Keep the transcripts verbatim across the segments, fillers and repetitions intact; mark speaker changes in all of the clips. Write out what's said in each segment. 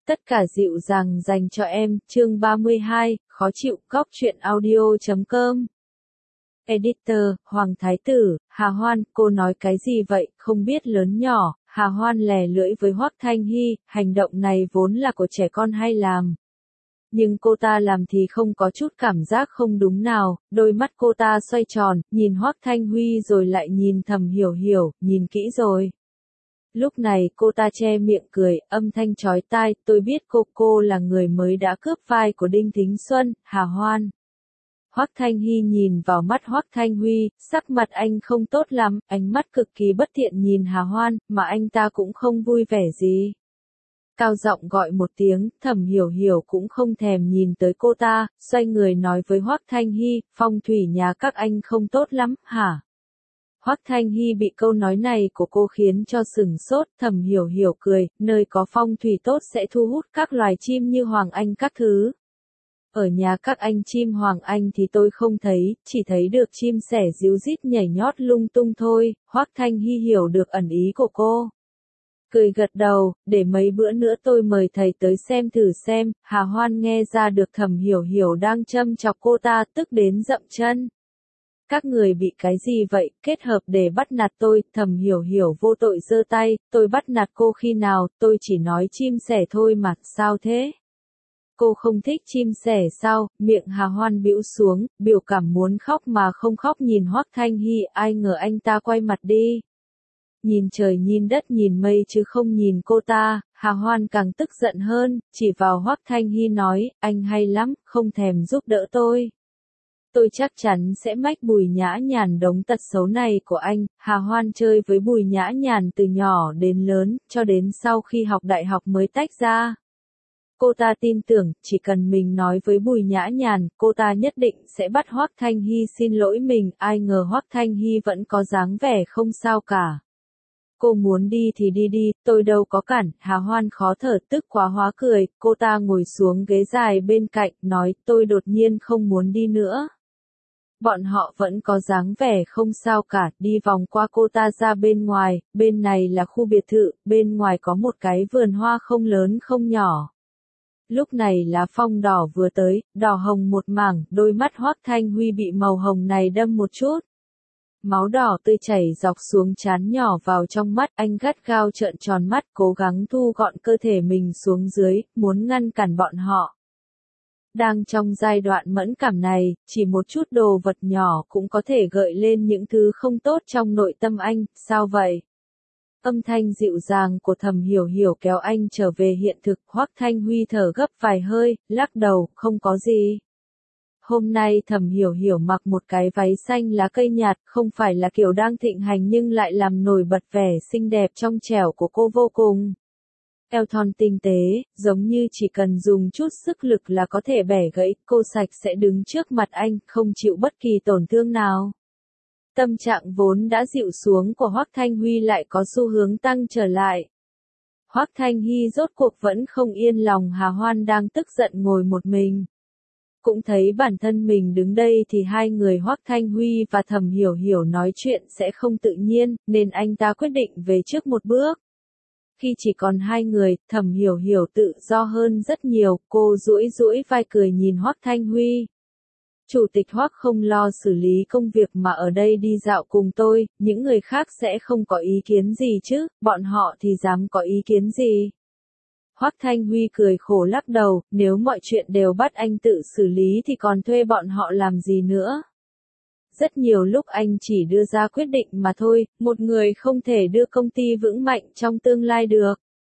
Speaker 1: Tất cả dịu dàng dành cho em, chương ba mươi hai, khó chịu, góc truyện audio chấm com. Editor, Hoàng Thái Tử, Hà Hoan, cô nói cái gì vậy, không biết lớn nhỏ, Hà Hoan lè lưỡi với Hoắc Thanh Hy, hành động này vốn là của trẻ con hay làm. Nhưng cô ta làm thì không có chút cảm giác không đúng nào, đôi mắt cô ta xoay tròn, nhìn Hoắc Thanh Huy rồi lại nhìn Thẩm Hiểu Hiểu, nhìn kỹ rồi. Lúc này cô ta che miệng cười, âm thanh chói tai, tôi biết cô cô là người mới đã cướp vai của Đinh Thính Xuân, Hà Hoan. Hoắc Thanh Hy nhìn vào mắt Hoắc Thanh Huy, sắc mặt anh không tốt lắm, ánh mắt cực kỳ bất thiện nhìn Hà Hoan, mà anh ta cũng không vui vẻ gì. Cao giọng gọi một tiếng, Thẩm Hiểu Hiểu cũng không thèm nhìn tới cô ta, xoay người nói với Hoắc Thanh Hy, phong thủy nhà các anh không tốt lắm, hả? Hoắc Thanh Hy bị câu nói này của cô khiến cho sừng sốt, Thẩm Hiểu Hiểu cười, nơi có phong thủy tốt sẽ thu hút các loài chim như hoàng anh các thứ. Ở nhà các anh chim hoàng anh thì tôi không thấy, chỉ thấy được chim sẻ ríu rít nhảy nhót lung tung thôi, Hoắc Thanh Hy hiểu được ẩn ý của cô. Cười gật đầu, để mấy bữa nữa tôi mời thầy tới xem thử xem, Hà Hoan nghe ra được Thẩm Hiểu Hiểu đang châm chọc cô ta, tức đến dậm chân. Các người bị cái gì vậy, kết hợp để bắt nạt tôi, Thẩm Hiểu Hiểu vô tội giơ tay, tôi bắt nạt cô khi nào, tôi chỉ nói chim sẻ thôi mà, sao thế? Cô không thích chim sẻ sao, miệng Hà Hoan bĩu xuống, biểu cảm muốn khóc mà không khóc nhìn Hoắc Thanh Hy, ai ngờ anh ta quay mặt đi. Nhìn trời nhìn đất nhìn mây chứ không nhìn cô ta, Hà Hoan càng tức giận hơn, chỉ vào Hoắc Thanh Hy nói, anh hay lắm, không thèm giúp đỡ tôi. Tôi chắc chắn sẽ mách Bùi Nhã Nhàn đống tật xấu này của anh. Hà Hoan chơi với Bùi Nhã Nhàn từ nhỏ đến lớn, cho đến sau khi học đại học mới tách ra. Cô ta tin tưởng, chỉ cần mình nói với Bùi Nhã Nhàn, cô ta nhất định sẽ bắt Hoắc Thanh Hy xin lỗi mình, ai ngờ Hoắc Thanh Hy vẫn có dáng vẻ không sao cả. Cô muốn đi thì đi đi, tôi đâu có cản, Hà Hoan khó thở tức quá hóa cười, cô ta ngồi xuống ghế dài bên cạnh, nói, tôi đột nhiên không muốn đi nữa. Bọn họ vẫn có dáng vẻ không sao cả, đi vòng qua cô ta ra bên ngoài, bên này là khu biệt thự, bên ngoài có một cái vườn hoa không lớn không nhỏ. Lúc này lá phong đỏ vừa tới, đỏ hồng một mảng, đôi mắt Hoắc Thanh Huy bị màu hồng này đâm một chút. Máu đỏ tươi chảy dọc xuống trán nhỏ vào trong mắt, anh gắt gao trợn tròn mắt, cố gắng thu gọn cơ thể mình xuống dưới, muốn ngăn cản bọn họ. Đang trong giai đoạn mẫn cảm này, chỉ một chút đồ vật nhỏ cũng có thể gợi lên những thứ không tốt trong nội tâm anh, sao vậy? Âm thanh dịu dàng của Thẩm Hiểu Hiểu kéo anh trở về hiện thực, Hoắc Thanh Huy thở gấp vài hơi, lắc đầu, không có gì. Hôm nay Thẩm Hiểu Hiểu mặc một cái váy xanh lá cây nhạt, không phải là kiểu đang thịnh hành nhưng lại làm nổi bật vẻ xinh đẹp trong trẻo của cô vô cùng. Eo thon tinh tế, giống như chỉ cần dùng chút sức lực là có thể bẻ gãy, cô sạch sẽ đứng trước mặt anh, không chịu bất kỳ tổn thương nào. Tâm trạng vốn đã dịu xuống của Hoắc Thanh Huy lại có xu hướng tăng trở lại. Hoắc Thanh Hy rốt cuộc vẫn không yên lòng Hà Hoan đang tức giận ngồi một mình. Cũng thấy bản thân mình đứng đây thì hai người Hoắc Thanh Huy và Thẩm Hiểu Hiểu nói chuyện sẽ không tự nhiên, nên anh ta quyết định về trước một bước. Khi chỉ còn hai người, Thẩm Hiểu Hiểu tự do hơn rất nhiều, cô duỗi duỗi vai cười nhìn Hoắc Thanh Huy. Chủ tịch Hoắc không lo xử lý công việc mà ở đây đi dạo cùng tôi, những người khác sẽ không có ý kiến gì chứ, bọn họ thì dám có ý kiến gì. Hoắc Thanh Huy cười khổ lắc đầu, nếu mọi chuyện đều bắt anh tự xử lý thì còn thuê bọn họ làm gì nữa. Rất nhiều lúc anh chỉ đưa ra quyết định mà thôi, một người không thể đưa công ty vững mạnh trong tương lai được.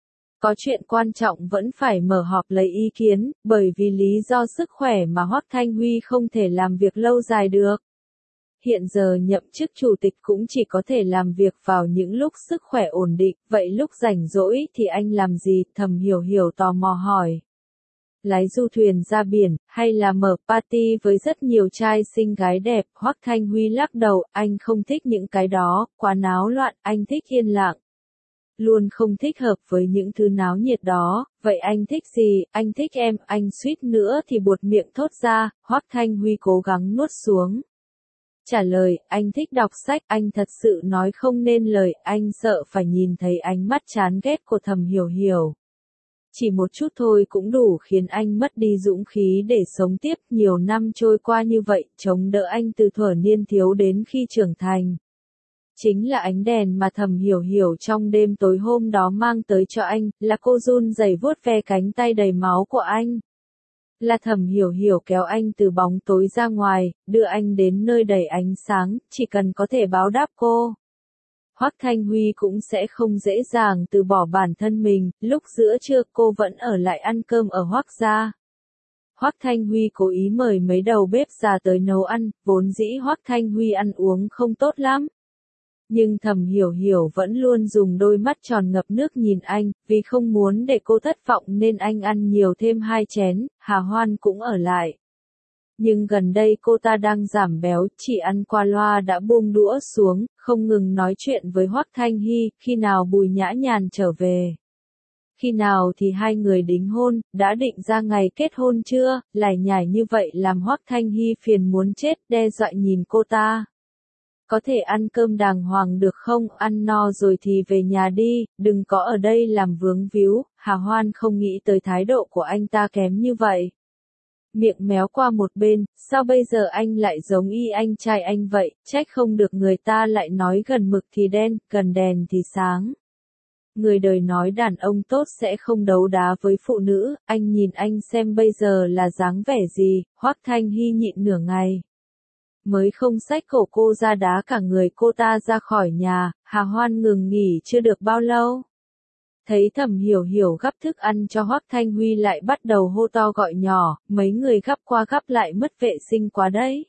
Speaker 1: Có chuyện quan trọng vẫn phải mở họp lấy ý kiến, bởi vì lý do sức khỏe mà Hoắc Thanh Huy không thể làm việc lâu dài được. Hiện giờ nhậm chức chủ tịch cũng chỉ có thể làm việc vào những lúc sức khỏe ổn định, vậy lúc rảnh rỗi thì anh làm gì? Thẩm Hiểu Hiểu tò mò hỏi. Lái du thuyền ra biển, hay là mở party với rất nhiều trai xinh gái đẹp, Hoắc Thanh Huy lắc đầu, anh không thích những cái đó, quá náo loạn, anh thích yên lặng. Luôn không thích hợp với những thứ náo nhiệt đó, vậy anh thích gì, anh thích em, anh suýt nữa thì buột miệng thốt ra, Hoắc Thanh Huy cố gắng nuốt xuống. Trả lời, anh thích đọc sách, anh thật sự nói không nên lời, anh sợ phải nhìn thấy ánh mắt chán ghét của Thẩm Hiểu Hiểu. Chỉ một chút thôi cũng đủ khiến anh mất đi dũng khí để sống tiếp. Nhiều năm trôi qua như vậy, chống đỡ anh từ thuở niên thiếu đến khi trưởng thành. Chính là ánh đèn mà Thẩm Hiểu Hiểu trong đêm tối hôm đó mang tới cho anh, là cô run rẩy vuốt ve cánh tay đầy máu của anh. Là Thẩm Hiểu Hiểu kéo anh từ bóng tối ra ngoài, đưa anh đến nơi đầy ánh sáng, chỉ cần có thể báo đáp cô. Hoắc Thanh Huy cũng sẽ không dễ dàng từ bỏ bản thân mình, lúc giữa trưa cô vẫn ở lại ăn cơm ở Hoắc gia. Hoắc Thanh Huy cố ý mời mấy đầu bếp già tới nấu ăn, vốn dĩ Hoắc Thanh Huy ăn uống không tốt lắm. Nhưng Thẩm Hiểu Hiểu vẫn luôn dùng đôi mắt tròn ngập nước nhìn anh, vì không muốn để cô thất vọng nên anh ăn nhiều thêm hai chén, Hà Hoan cũng ở lại. Nhưng gần đây cô ta đang giảm béo, chỉ ăn qua loa đã buông đũa xuống, không ngừng nói chuyện với Hoắc Thanh Hy, khi nào Bùi Nhã Nhàn trở về. Khi nào thì hai người đính hôn, đã định ra ngày kết hôn chưa, lải nhải như vậy làm Hoắc Thanh Hy phiền muốn chết, đe dọa nhìn cô ta. Có thể ăn cơm đàng hoàng được không, ăn no rồi thì về nhà đi, đừng có ở đây làm vướng víu. Hà Hoan không nghĩ tới thái độ của anh ta kém như vậy. Miệng méo qua một bên, sao bây giờ anh lại giống y anh trai anh vậy, trách không được người ta lại nói gần mực thì đen, gần đèn thì sáng. Người đời nói đàn ông tốt sẽ không đấu đá với phụ nữ, anh nhìn anh xem bây giờ là dáng vẻ gì. Hoắc Thanh Hy nhịn nửa ngày. Mới không xách cổ cô ra đá cả người cô ta ra khỏi nhà. Hà Hoan ngừng nghỉ chưa được bao lâu. Thấy Thẩm Hiểu Hiểu gắp thức ăn cho Hoắc Thanh Huy lại bắt đầu hô to gọi nhỏ, mấy người gắp qua gắp lại mất vệ sinh quá đấy.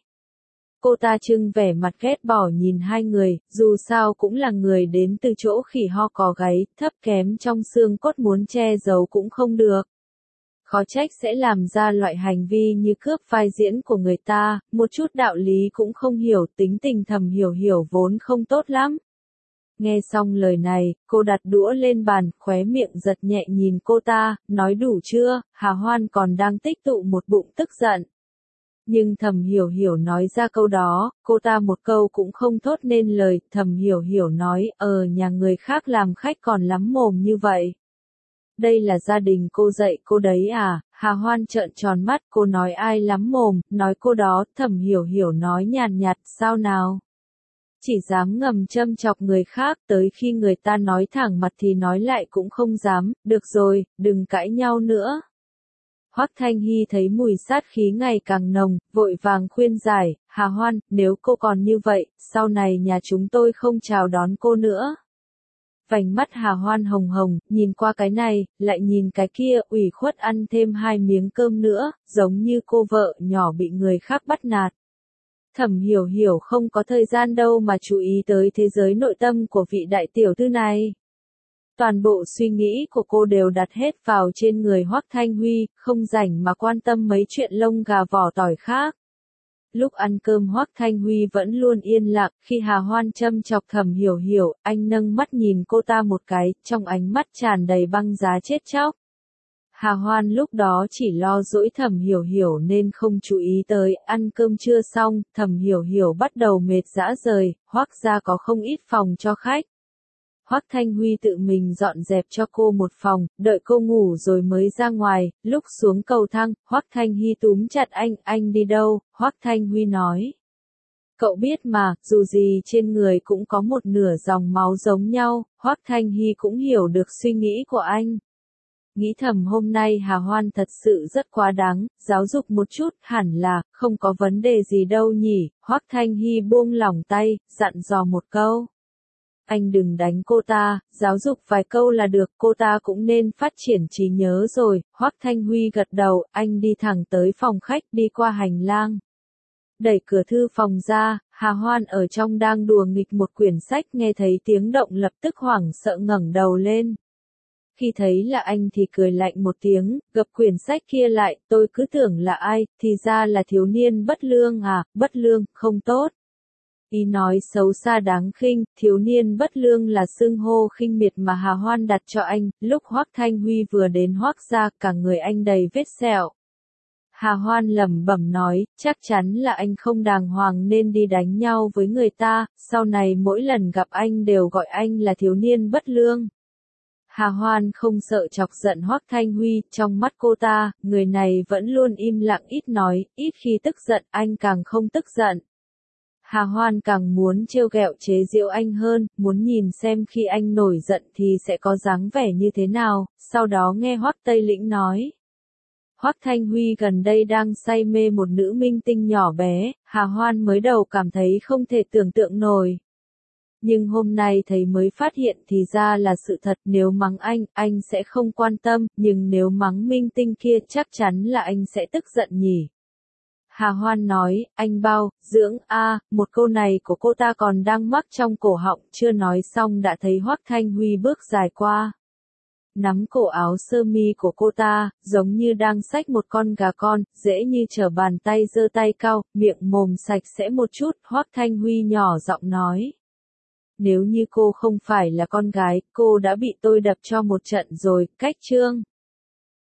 Speaker 1: Cô ta trưng vẻ mặt ghét bỏ nhìn hai người, dù sao cũng là người đến từ chỗ khỉ ho cò gáy, thấp kém trong xương cốt muốn che giấu cũng không được. Khó trách sẽ làm ra loại hành vi như cướp vai diễn của người ta, một chút đạo lý cũng không hiểu, tính tình Thẩm Hiểu Hiểu vốn không tốt lắm. Nghe xong lời này, cô đặt đũa lên bàn, khóe miệng giật nhẹ nhìn cô ta, nói đủ chưa. Hà Hoan còn đang tích tụ một bụng tức giận. Nhưng Thẩm Hiểu Hiểu nói ra câu đó, cô ta một câu cũng không thốt nên lời. Thẩm Hiểu Hiểu nói, ờ nhà người khác làm khách còn lắm mồm như vậy. Đây là gia đình cô dạy cô đấy à? Hà Hoan trợn tròn mắt, cô nói ai lắm mồm, nói cô đó. Thẩm Hiểu Hiểu nói nhàn nhạt, sao nào? Chỉ dám ngầm châm chọc người khác, tới khi người ta nói thẳng mặt thì nói lại cũng không dám. Được rồi, đừng cãi nhau nữa. Hoắc Thanh Hy thấy mùi sát khí ngày càng nồng, vội vàng khuyên giải, Hà Hoan, nếu cô còn như vậy, sau này nhà chúng tôi không chào đón cô nữa. Vành mắt Hà Hoan hồng hồng, nhìn qua cái này, lại nhìn cái kia, ủy khuất ăn thêm hai miếng cơm nữa, giống như cô vợ nhỏ bị người khác bắt nạt. Thẩm Hiểu Hiểu không có thời gian đâu mà chú ý tới thế giới nội tâm của vị đại tiểu thư này. Toàn bộ suy nghĩ của cô đều đặt hết vào trên người Hoắc Thanh Huy, không rảnh mà quan tâm mấy chuyện lông gà vỏ tỏi khác. Lúc ăn cơm Hoắc Thanh Huy vẫn luôn yên lặng, khi Hà Hoan châm chọc Thẩm Hiểu Hiểu, anh nâng mắt nhìn cô ta một cái, trong ánh mắt tràn đầy băng giá chết chóc. Hà Hoan lúc đó chỉ lo dỗi Thẩm Hiểu Hiểu nên không chú ý tới. Ăn cơm trưa xong, Thẩm Hiểu Hiểu bắt đầu mệt rã rời, Hoắc gia có không ít phòng cho khách. Hoắc Thanh Huy tự mình dọn dẹp cho cô một phòng, đợi cô ngủ rồi mới ra ngoài. Lúc xuống cầu thang, Hoắc Thanh Hy túm chặt anh, anh đi đâu? Hoắc Thanh Huy nói. Cậu biết mà, dù gì trên người cũng có một nửa dòng máu giống nhau. Hoắc Thanh Hy cũng hiểu được suy nghĩ của anh. Nghĩ thầm hôm nay Hà Hoan thật sự rất quá đáng, giáo dục một chút, hẳn là, không có vấn đề gì đâu nhỉ. Hoắc Thanh Hy buông lỏng tay, dặn dò một câu. Anh đừng đánh cô ta, giáo dục vài câu là được, cô ta cũng nên phát triển trí nhớ rồi. Hoắc Thanh Huy gật đầu, anh đi thẳng tới phòng khách, đi qua hành lang. Đẩy cửa thư phòng ra, Hà Hoan ở trong đang đùa nghịch một quyển sách, nghe thấy tiếng động lập tức hoảng sợ ngẩng đầu lên. Khi thấy là anh thì cười lạnh một tiếng, gập quyển sách kia lại, tôi cứ tưởng là ai, thì ra là thiếu niên bất lương à, bất lương, không tốt. Ý nói xấu xa đáng khinh, thiếu niên bất lương là xưng hô khinh miệt mà Hà Hoan đặt cho anh. Lúc Hoắc Thanh Huy vừa đến Hoắc gia, cả người anh đầy vết sẹo. Hà Hoan lẩm bẩm nói, chắc chắn là anh không đàng hoàng nên đi đánh nhau với người ta, sau này mỗi lần gặp anh đều gọi anh là thiếu niên bất lương. Hà Hoan không sợ chọc giận Hoắc Thanh Huy, trong mắt cô ta, người này vẫn luôn im lặng ít nói, ít khi tức giận, anh càng không tức giận. Hà Hoan càng muốn trêu ghẹo chế giễu anh hơn, muốn nhìn xem khi anh nổi giận thì sẽ có dáng vẻ như thế nào, sau đó nghe Hoắc Tây Lĩnh nói. Hoắc Thanh Huy gần đây đang say mê một nữ minh tinh nhỏ bé, Hà Hoan mới đầu cảm thấy không thể tưởng tượng nổi. Nhưng hôm nay thấy mới phát hiện thì ra là sự thật, nếu mắng anh, anh sẽ không quan tâm, nhưng nếu mắng minh tinh kia chắc chắn là anh sẽ tức giận nhỉ. Hà Hoan nói, anh bao, dưỡng, a, một câu này của cô ta còn đang mắc trong cổ họng, chưa nói xong đã thấy Hoắc Thanh Huy bước dài qua. Nắm cổ áo sơ mi của cô ta, giống như đang xách một con gà con, dễ như trở bàn tay giơ tay cao, miệng mồm sạch sẽ một chút, Hoắc Thanh Huy nhỏ giọng nói. Nếu như cô không phải là con gái, cô đã bị tôi đập cho một trận rồi, cách trương.